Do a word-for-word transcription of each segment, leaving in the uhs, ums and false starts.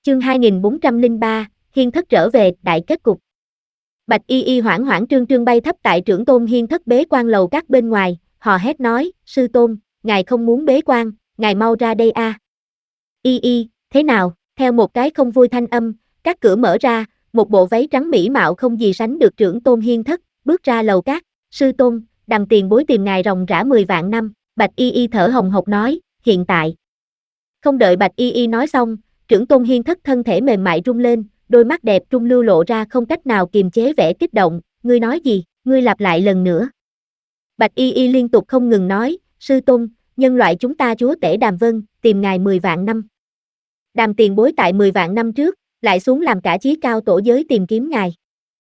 Chương hai nghìn bốn trăm lẻ ba, Hiên Thất trở về, đại kết cục. Bạch Y Y hoảng hoảng trương trương bay thấp tại trưởng tôn Hiên Thất bế quan lầu các bên ngoài, hò hét nói, sư tôn, ngài không muốn bế quan, ngài mau ra đây a. À. Y Y, thế nào? Theo một cái không vui thanh âm, các cửa mở ra, một bộ váy trắng mỹ mạo không gì sánh được trưởng tôn Hiên Thất, bước ra lầu các, sư tôn, Đàm tiền bối tìm ngài ròng rã mười vạn năm, Bạch Y Y thở hồng hộc nói, hiện tại. Không đợi Bạch Y Y nói xong, trưởng tôn Hiên Thất thân thể mềm mại rung lên, đôi mắt đẹp trung lưu lộ ra không cách nào kiềm chế vẻ kích động, ngươi nói gì, ngươi lặp lại lần nữa. Bạch Y Y liên tục không ngừng nói, sư tôn, nhân loại chúng ta chúa tể Đàm Vân, tìm ngài mười vạn năm. Đàm tiền bối tại mười vạn năm trước, lại xuống làm cả chí cao tổ giới tìm kiếm ngài.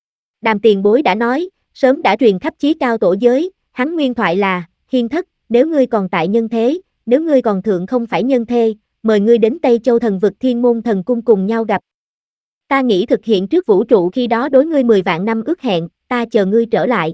Đàm tiền bối đã nói, sớm đã truyền khắp chí cao tổ giới, hắn nguyên thoại là, Hiên Thất, nếu ngươi còn tại nhân thế, nếu ngươi còn thượng không phải nhân thế, mời ngươi đến Tây Châu thần vực Thiên Môn Thần Cung cùng nhau gặp. Ta nghĩ thực hiện trước vũ trụ khi đó đối ngươi mười vạn năm ước hẹn, ta chờ ngươi trở lại.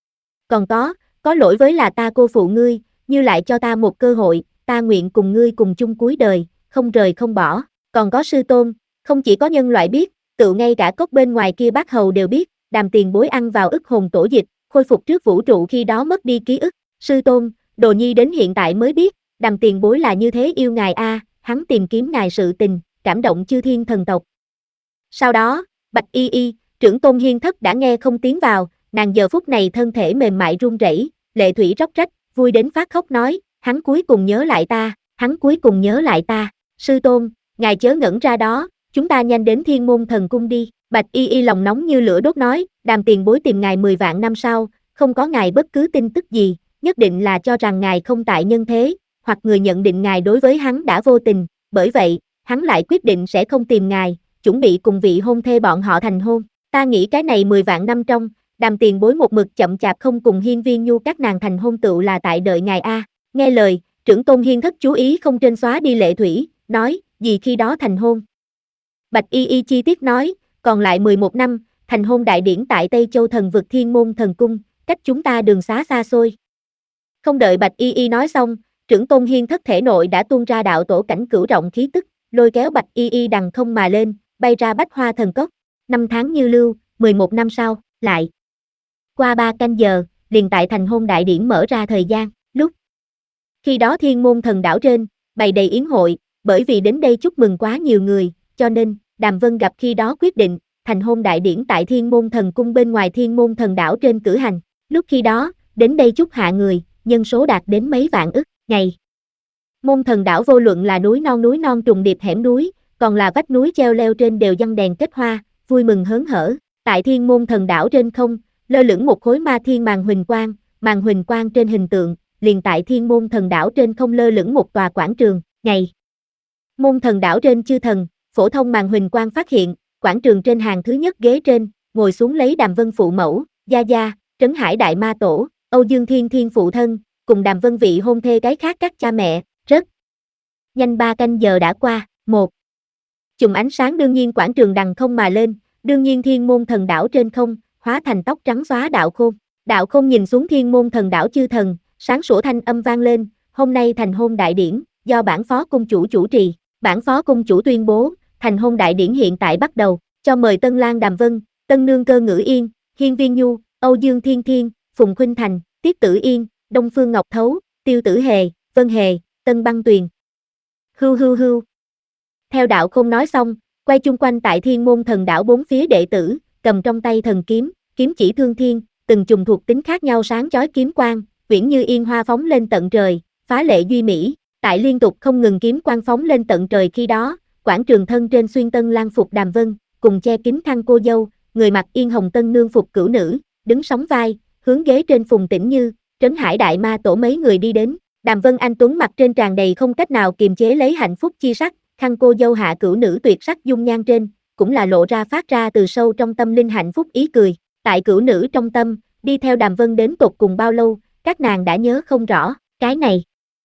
Còn có, có lỗi với là ta cô phụ ngươi, như lại cho ta một cơ hội, ta nguyện cùng ngươi cùng chung cuối đời, không rời không bỏ. Còn có sư tôn, không chỉ có nhân loại biết, tự ngay cả cốc bên ngoài kia bác hầu đều biết, Đàm tiền bối ăn vào ức hồn tổ dịch, khôi phục trước vũ trụ khi đó mất đi ký ức. Sư tôn, đồ nhi đến hiện tại mới biết, Đàm tiền bối là như thế yêu ngài a, à, hắn tìm kiếm ngài sự tình, cảm động chư thiên thần tộc. Sau đó, Bạch Y Y, trưởng tôn Hiên Thất đã nghe không tiến vào, nàng giờ phút này thân thể mềm mại run rẩy, lệ thủy róc rách, vui đến phát khóc nói, hắn cuối cùng nhớ lại ta, hắn cuối cùng nhớ lại ta, sư tôn, ngài chớ ngẩn ra đó, chúng ta nhanh đến Thiên Môn Thần Cung đi. Bạch Y Y lòng nóng như lửa đốt nói, Đàm tiền bối tìm ngài mười vạn năm sau, không có ngài bất cứ tin tức gì, nhất định là cho rằng ngài không tại nhân thế, hoặc người nhận định ngài đối với hắn đã vô tình, bởi vậy, hắn lại quyết định sẽ không tìm ngài, chuẩn bị cùng vị hôn thê bọn họ thành hôn. Ta nghĩ cái này mười vạn năm trong, Đàm tiền bối một mực chậm chạp không cùng Hiên Viên Nhu các nàng thành hôn tựu là tại đợi ngài a. Nghe lời, trưởng tôn Hiên Thất chú ý không trên xóa đi lệ thủy, nói, gì khi đó thành hôn. Bạch Y Y chi tiết nói, còn lại mười một năm, thành hôn đại điển tại Tây Châu thần vực Thiên Môn Thần Cung, cách chúng ta đường xá xa xôi. Không đợi Bạch Y Y nói xong, trưởng tôn Hiên Thất thể nội đã tuôn ra đạo tổ cảnh cửu trọng khí tức, lôi kéo Bạch Y Y đằng không mà lên, bay ra Bách Hoa Thần Cốc. Năm tháng như lưu, mười một năm sau, lại. Qua ba canh giờ, liền tại thành hôn đại điển mở ra thời gian, lúc. Khi đó Thiên Môn Thần đảo trên, bày đầy yến hội, bởi vì đến đây chúc mừng quá nhiều người, cho nên, Đàm Vân gặp khi đó quyết định, thành hôn đại điển tại Thiên Môn Thần Cung bên ngoài Thiên Môn Thần đảo trên cử hành. Lúc khi đó, đến đây chúc hạ người, nhân số đạt đến mấy vạn ức, ngày. Môn Thần đảo vô luận là núi non núi non trùng điệp hẻm núi, còn là vách núi treo leo trên đều giăng đèn kết hoa, vui mừng hớn hở. Tại Thiên Môn Thần đảo trên không, lơ lửng một khối ma thiên màn huỳnh quang, màn huỳnh quang trên hình tượng, liền tại Thiên Môn Thần đảo trên không lơ lửng một tòa quảng trường, ngày. Môn Thần đảo trên chư thần, phổ thông màn huỳnh quang phát hiện, quảng trường trên hàng thứ nhất ghế trên, ngồi xuống lấy Đàm Vân phụ mẫu, Gia Gia, Trấn Hải Đại Ma Tổ, Âu Dương Thiên Thiên phụ thân, cùng Đàm Vân vị hôn thê cái khác các cha mẹ, rất nhanh ba canh giờ đã qua, một. Chùm ánh sáng đương nhiên quảng trường đằng không mà lên, đương nhiên Thiên Môn Thần đảo trên không, hóa thành tóc trắng xóa Đạo Khôn. Đạo Khôn nhìn xuống Thiên Môn Thần đảo chư thần, sáng sủa thanh âm vang lên, hôm nay thành hôn đại điển, do bản phó cung chủ chủ trì, bản phó cung chủ tuyên bố, thành hôn đại điển hiện tại bắt đầu, cho mời Tân Lang Đàm Vân, Tân Nương Cơ Ngữ Yên, Hiên Viên Nhu, Âu Dương Thiên Thiên, Phùng Khuynh Thành, Tiết Tử Yên, Đông Phương Ngọc Thấu, Tiêu Tử Hề, Vân Hề, Tân Băng Tuyền. Hưu hưu hưu. Theo Đạo Khôn nói xong, quay chung quanh tại Thiên Môn Thần đảo bốn phía đệ tử, cầm trong tay thần kiếm, kiếm chỉ thương thiên, từng chùm thuộc tính khác nhau sáng chói kiếm quang, uyển như yên hoa phóng lên tận trời, phá lệ duy mỹ, tại liên tục không ngừng kiếm quang phóng lên tận trời khi đó, quảng trường thân trên xuyên tân lang phục Đàm Vân, cùng che kín khăn cô dâu, người mặc yên hồng tân nương phục cửu nữ, đứng sóng vai, hướng ghế trên Phùng Tĩnh Như, Trấn Hải Đại Ma Tổ mấy người đi đến. Đàm Vân anh tuấn mặt trên tràn đầy không cách nào kiềm chế lấy hạnh phúc chi sắc, khăn cô dâu hạ cửu nữ tuyệt sắc dung nhan trên, cũng là lộ ra phát ra từ sâu trong tâm linh hạnh phúc ý cười. Tại cửu nữ trong tâm, đi theo Đàm Vân đến tột cùng bao lâu, các nàng đã nhớ không rõ, cái này.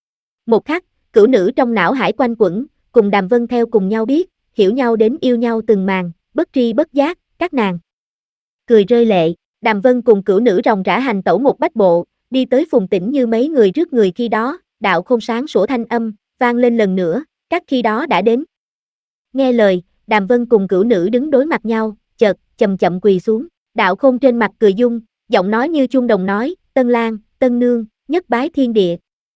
Một khắc, cửu nữ trong não hải quanh quẩn, cùng Đàm Vân theo cùng nhau biết, hiểu nhau đến yêu nhau từng màn, bất tri bất giác, các nàng cười rơi lệ. Đàm Vân cùng cửu nữ ròng rã hành tẩu một bách bộ, đi tới Phùng Tĩnh Như mấy người trước người khi đó, Đạo Khôn sáng sủa thanh âm, vang lên lần nữa, các khi đó đã đến. Nghe lời, Đàm Vân cùng cửu nữ đứng đối mặt nhau, chợt, chậm chậm quỳ xuống. Đạo Khôn trên mặt cười dung, giọng nói như chuông đồng nói, Tân Lang, Tân Nương, nhất bái thiên địa.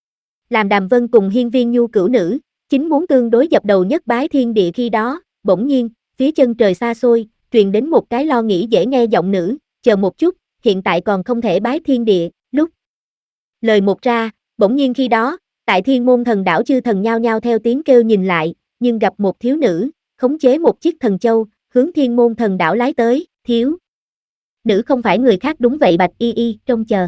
Làm Đàm Vân cùng Hiên Viên Nhu cửu nữ, chính muốn tương đối dập đầu nhất bái thiên địa khi đó, bỗng nhiên, phía chân trời xa xôi, truyền đến một cái lo nghĩ dễ nghe giọng nữ, chờ một chút, hiện tại còn không thể bái thiên địa, lúc. Lời một ra, bỗng nhiên khi đó, tại Thiên Môn Thần đảo chư thần nhao nhao theo tiếng kêu nhìn lại, nhưng gặp một thiếu nữ, khống chế một chiếc thần châu, hướng Thiên Môn Thần đảo lái tới, thiếu. Nữ không phải người khác đúng vậy Bạch Y Y, trông chờ.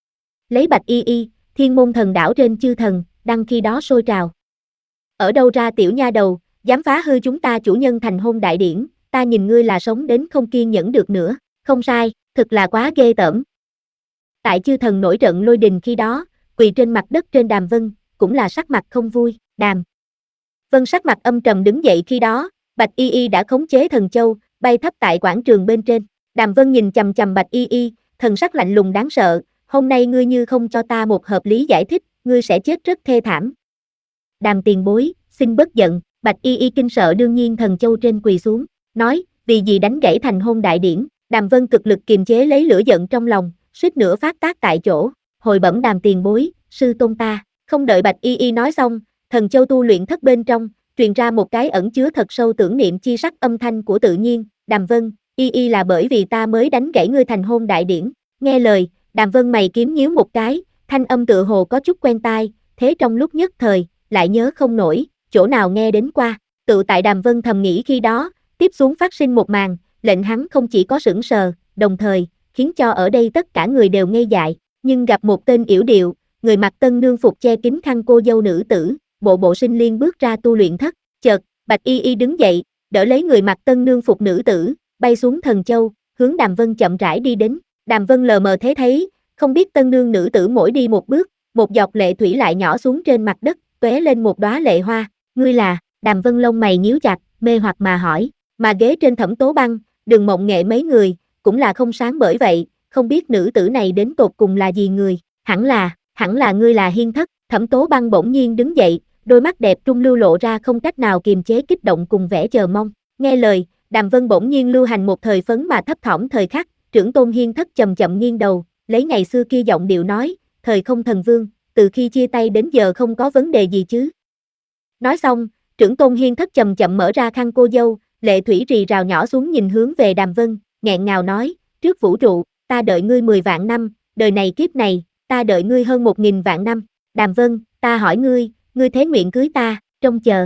Lấy Bạch Y Y, Thiên Môn Thần đảo trên chư thần, đang khi đó sôi trào. Ở đâu ra tiểu nha đầu, dám phá hư chúng ta chủ nhân thành hôn đại điển, ta nhìn ngươi là sống đến không kiên nhẫn được nữa, không sai, thực là quá ghê tởm. Tại chư thần nổi trận lôi đình khi đó, quỳ trên mặt đất trên Đàm Vân, cũng là sắc mặt không vui, Đàm Vân sắc mặt âm trầm đứng dậy khi đó, Bạch Y Y đã khống chế thần châu, bay thấp tại quảng trường bên trên. Đàm Vân nhìn chằm chằm Bạch Y Y, thần sắc lạnh lùng đáng sợ, hôm nay ngươi như không cho ta một hợp lý giải thích, ngươi sẽ chết rất thê thảm. Đàm tiền bối, xin bất giận, Bạch Y Y kinh sợ đương nhiên thần châu trên quỳ xuống, nói, vì gì đánh gãy thành hôn đại điển. Đàm Vân cực lực kiềm chế lấy lửa giận trong lòng, suýt nữa phát tác tại chỗ, hồi bẩm Đàm tiền bối, sư tôn ta. Không đợi Bạch Y Y nói xong, thần châu tu luyện thất bên trong, truyền ra một cái ẩn chứa thật sâu tưởng niệm chi sắc âm thanh của tự nhiên, Đàm Vân, Y Y là bởi vì ta mới đánh gãy ngươi thành hôn đại điển. Nghe lời, Đàm Vân mày kiếm nhíu một cái, thanh âm tựa hồ có chút quen tai, thế trong lúc nhất thời, lại nhớ không nổi, chỗ nào nghe đến qua. Tự tại Đàm Vân thầm nghĩ khi đó, tiếp xuống phát sinh một màn, lệnh hắn không chỉ có sững sờ, đồng thời, khiến cho ở đây tất cả người đều ngây dại, nhưng gặp một tên yểu điệu, người mặc tân nương phục che kín khăn cô dâu nữ tử, bộ bộ sinh liên bước ra tu luyện thất, chợt, Bạch Y Y đứng dậy, đỡ lấy người mặc tân nương phục nữ tử, bay xuống thần châu, hướng Đàm Vân chậm rãi đi đến. Đàm Vân lờ mờ thế thấy, không biết tân nương nữ tử mỗi đi một bước, một giọt lệ thủy lại nhỏ xuống trên mặt đất, tóe lên một đóa lệ hoa. Ngươi là? Đàm Vân lông mày nhíu chặt, mê hoặc mà hỏi. Mà ghế trên Thẩm Tố Băng, Đường Mộng Nghệ mấy người, cũng là không sáng bởi vậy, không biết nữ tử này đến tột cùng là gì người. Hẳn là, hẳn là ngươi là Hiên Thất. Thẩm Tố Băng bỗng nhiên đứng dậy, đôi mắt đẹp trung lưu lộ ra không cách nào kiềm chế kích động cùng vẻ chờ mong. Nghe lời, Đàm Vân bỗng nhiên lưu hành một thời phấn mà thấp thỏm thời khắc, trưởng tôn Hiên Thất chậm chậm nghiêng đầu, lấy ngày xưa kia giọng điệu nói, thời không thần vương, từ khi chia tay đến giờ không có vấn đề gì chứ. Nói xong, trưởng tôn Hiên Thất chậm chậm mở ra khăn cô dâu, lệ thủy rì rào nhỏ xuống nhìn hướng về Đàm Vân, nghẹn ngào nói, trước vũ trụ, ta đợi ngươi mười vạn năm, đời này kiếp này, ta đợi ngươi hơn một nghìn vạn năm. Đàm Vân, ta hỏi ngươi, ngươi thế nguyện cưới ta, trông chờ.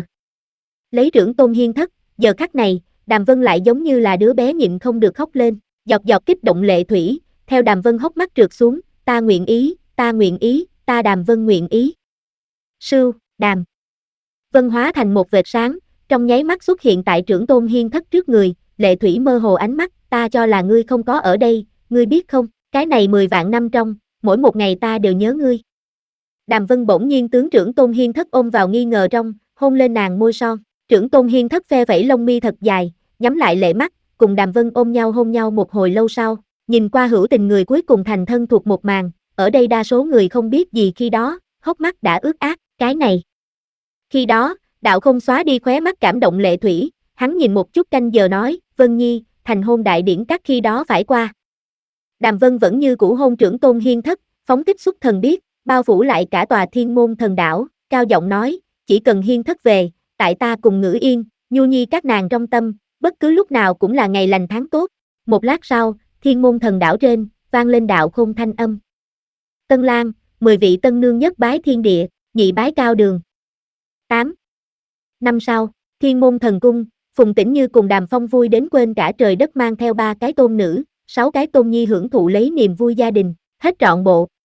Lấy trưởng tôn Hiên Thất, giờ khắc này, Đàm Vân lại giống như là đứa bé nhịn không được khóc lên, giọt giọt kích động lệ thủy, theo Đàm Vân hốc mắt trượt xuống, ta nguyện ý, ta nguyện ý, ta Đàm Vân nguyện ý. Sưu, Đàm Vân hóa thành một vệt sáng, trong nháy mắt xuất hiện tại trưởng tôn Hiên Thất trước người, lệ thủy mơ hồ ánh mắt, ta cho là ngươi không có ở đây, ngươi biết không, cái này mười vạn năm trong, mỗi một ngày ta đều nhớ ngươi. Đàm Vân bỗng nhiên tướng trưởng tôn Hiên Thất ôm vào nghi ngờ trong, hôn lên nàng môi son, trưởng tôn Hiên Thất phe vẫy lông mi thật dài, nhắm lại lệ mắt, cùng Đàm Vân ôm nhau hôn nhau một hồi lâu sau, nhìn qua hữu tình người cuối cùng thành thân thuộc một màn, ở đây đa số người không biết gì khi đó, hốc mắt đã ướt át, cái này. Khi đó, đạo không xóa đi khóe mắt cảm động lệ thủy, hắn nhìn một chút canh giờ nói, Vân Nhi, thành hôn đại điển các khi đó phải qua. Đàm Vân vẫn như cũ hôn trưởng tôn Hiên Thất, phóng thích xuất thần biết, bao phủ lại cả tòa Thiên Môn Thần đảo, cao giọng nói, chỉ cần Hiên Thất về, tại ta cùng Ngữ Yên, Nhu Nhi các nàng trong tâm, bất cứ lúc nào cũng là ngày lành tháng tốt. Một lát sau, Thiên Môn Thần đảo trên, vang lên đạo khôn thanh âm. Tân Lang, mười vị tân nương nhất bái thiên địa, nhị bái cao đường. tám. Năm sau, Thiên Môn Thần cung, Phùng Tĩnh Như cùng Đàm Phong vui đến quên cả trời đất mang theo ba cái tôn nữ, sáu cái tôn nhi hưởng thụ lấy niềm vui gia đình, hết trọn bộ.